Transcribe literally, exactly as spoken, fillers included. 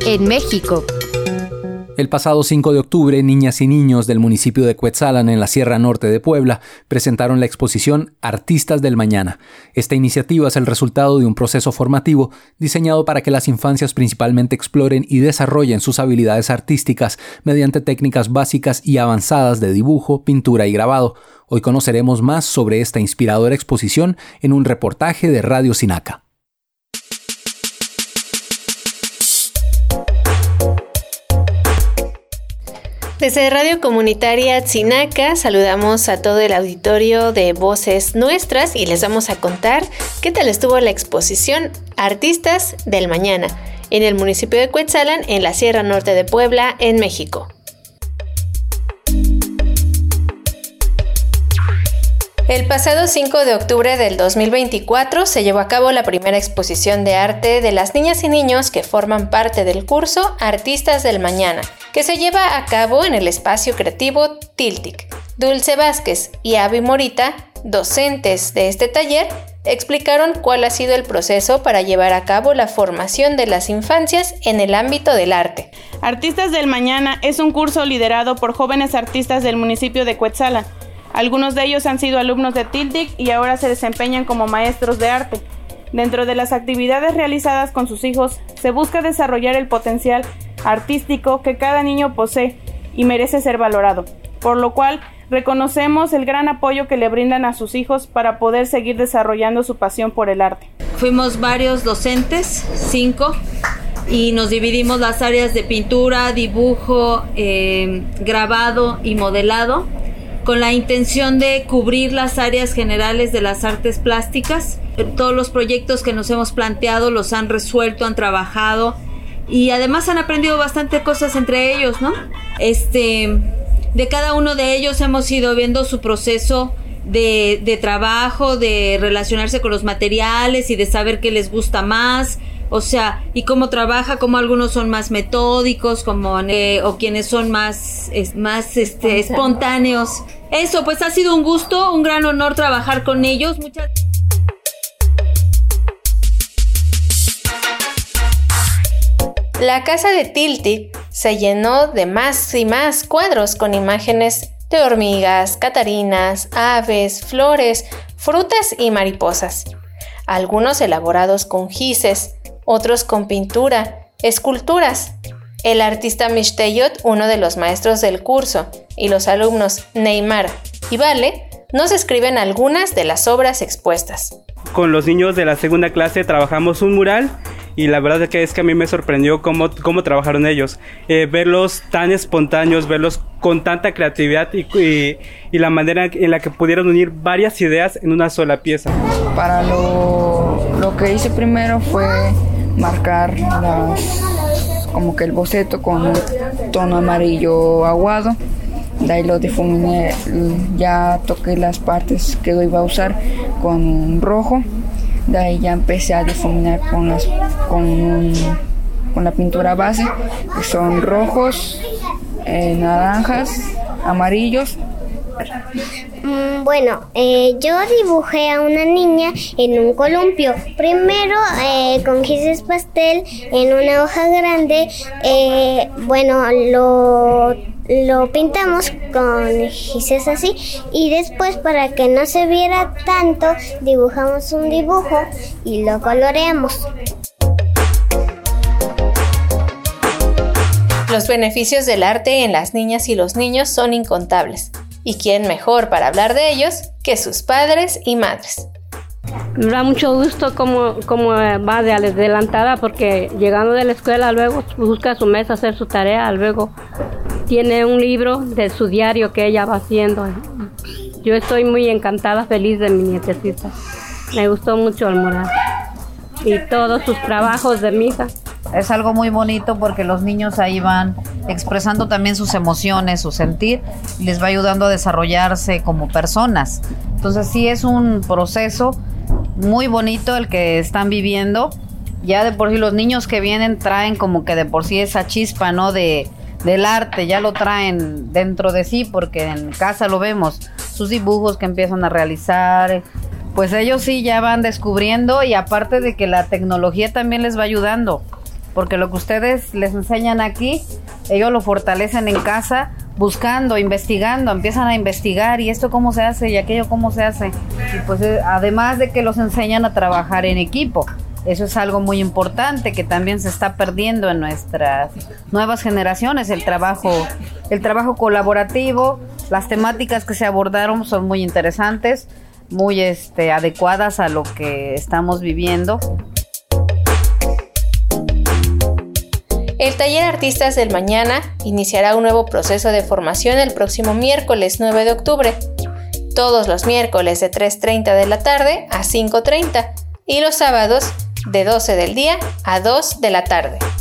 en México. El pasado cinco de octubre, niñas y niños del municipio de Cuetzalan, en la Sierra Norte de Puebla, presentaron la exposición Artistas del Mañana. Esta iniciativa es el resultado de un proceso formativo diseñado para que las infancias principalmente exploren y desarrollen sus habilidades artísticas mediante técnicas básicas y avanzadas de dibujo, pintura y grabado. Hoy conoceremos más sobre esta inspiradora exposición en un reportaje de Radio Sinaca. Desde Radio Comunitaria Sinaca saludamos a todo el auditorio de Voces Nuestras y les vamos a contar qué tal estuvo la exposición Artistas del Mañana en el municipio de Cuetzalan, en la Sierra Norte de Puebla, en México. El pasado cinco de octubre del dos mil veinticuatro se llevó a cabo la primera exposición de arte de las niñas y niños que forman parte del curso Artistas del Mañana, que se lleva a cabo en el espacio creativo Tiltic. Dulce Vázquez y Avi Morita, docentes de este taller, explicaron cuál ha sido el proceso para llevar a cabo la formación de las infancias en el ámbito del arte. Artistas del Mañana es un curso liderado por jóvenes artistas del municipio de Cuetzalan. Algunos de ellos han sido alumnos de Tiltic y ahora se desempeñan como maestros de arte. Dentro de las actividades realizadas con sus hijos, se busca desarrollar el potencial artístico que cada niño posee y merece ser valorado, por lo cual reconocemos el gran apoyo que le brindan a sus hijos para poder seguir desarrollando su pasión por el arte. Fuimos varios docentes, cinco, y nos dividimos las áreas de pintura, dibujo, eh, grabado y modelado, con la intención de cubrir las áreas generales de las artes plásticas. Todos los proyectos que nos hemos planteado los han resuelto, han trabajado y además han aprendido bastante cosas entre ellos, ¿no? Este, de cada uno de ellos hemos ido viendo su proceso de, de trabajo, de relacionarse con los materiales y de saber qué les gusta más. O sea, y cómo trabaja, como algunos son más metódicos, como eh, o quienes son más, es, más este, espontáneos. Eso, pues ha sido un gusto, un gran honor trabajar con ellos. Muchas La casa de Tiltic se llenó de más y más cuadros con imágenes de hormigas, catarinas, aves, flores, frutas y mariposas. Algunos elaborados con gises, otros con pintura, esculturas. El artista Mishteyot, uno de los maestros del curso, y los alumnos Neymar y Vale nos escriben algunas de las obras expuestas. Con los niños de la segunda clase trabajamos un mural y la verdad es que, es que a mí me sorprendió cómo, cómo trabajaron ellos. Eh, verlos tan espontáneos, verlos con tanta creatividad y, y, y la manera en la que pudieron unir varias ideas en una sola pieza. Para lo, lo que hice primero fue marcar las, como que el boceto con un tono amarillo aguado. De ahí lo difuminé, ya toqué las partes que iba a usar con un rojo. De ahí ya empecé a difuminar con, las, con, un, con la pintura base, que son rojos, eh, naranjas, amarillos. Bueno, eh, yo dibujé a una niña en un columpio. Primero eh, con gises pastel en una hoja grande. Eh, bueno, lo, lo pintamos con gises así y después, para que no se viera tanto, dibujamos un dibujo y lo coloreamos. Los beneficios del arte en las niñas y los niños son incontables. ¿Y quién mejor para hablar de ellos que sus padres y madres? Me da mucho gusto cómo, cómo va de adelantada, porque llegando de la escuela luego busca su mesa hacer su tarea, luego tiene un libro de su diario que ella va haciendo. Yo estoy muy encantada, feliz de mi nietecita. Me gustó mucho el mural y todos sus trabajos de mi hija. Es algo muy bonito porque los niños ahí van expresando también sus emociones, su sentir, y les va ayudando a desarrollarse como personas. Entonces sí es un proceso muy bonito el que están viviendo. Ya de por sí los niños que vienen traen como que de por sí esa chispa, ¿no? De, del arte, ya lo traen dentro de sí, porque en casa lo vemos, sus dibujos que empiezan a realizar. Pues ellos sí ya van descubriendo, y aparte de que la tecnología también les va ayudando. porque lo que ustedes les enseñan aquí, ellos lo fortalecen en casa, buscando, investigando, empiezan a investigar y esto cómo se hace y aquello cómo se hace. Y pues eh, además de que los enseñan a trabajar en equipo. Eso es algo muy importante que también se está perdiendo en nuestras nuevas generaciones, el trabajo, el trabajo colaborativo. Las temáticas que se abordaron son muy interesantes, muy este, adecuadas a lo que estamos viviendo. El taller Artistas del Mañana iniciará un nuevo proceso de formación el próximo miércoles nueve de octubre, todos los miércoles de tres treinta de la tarde a cinco treinta y los sábados de doce del día a dos de la tarde.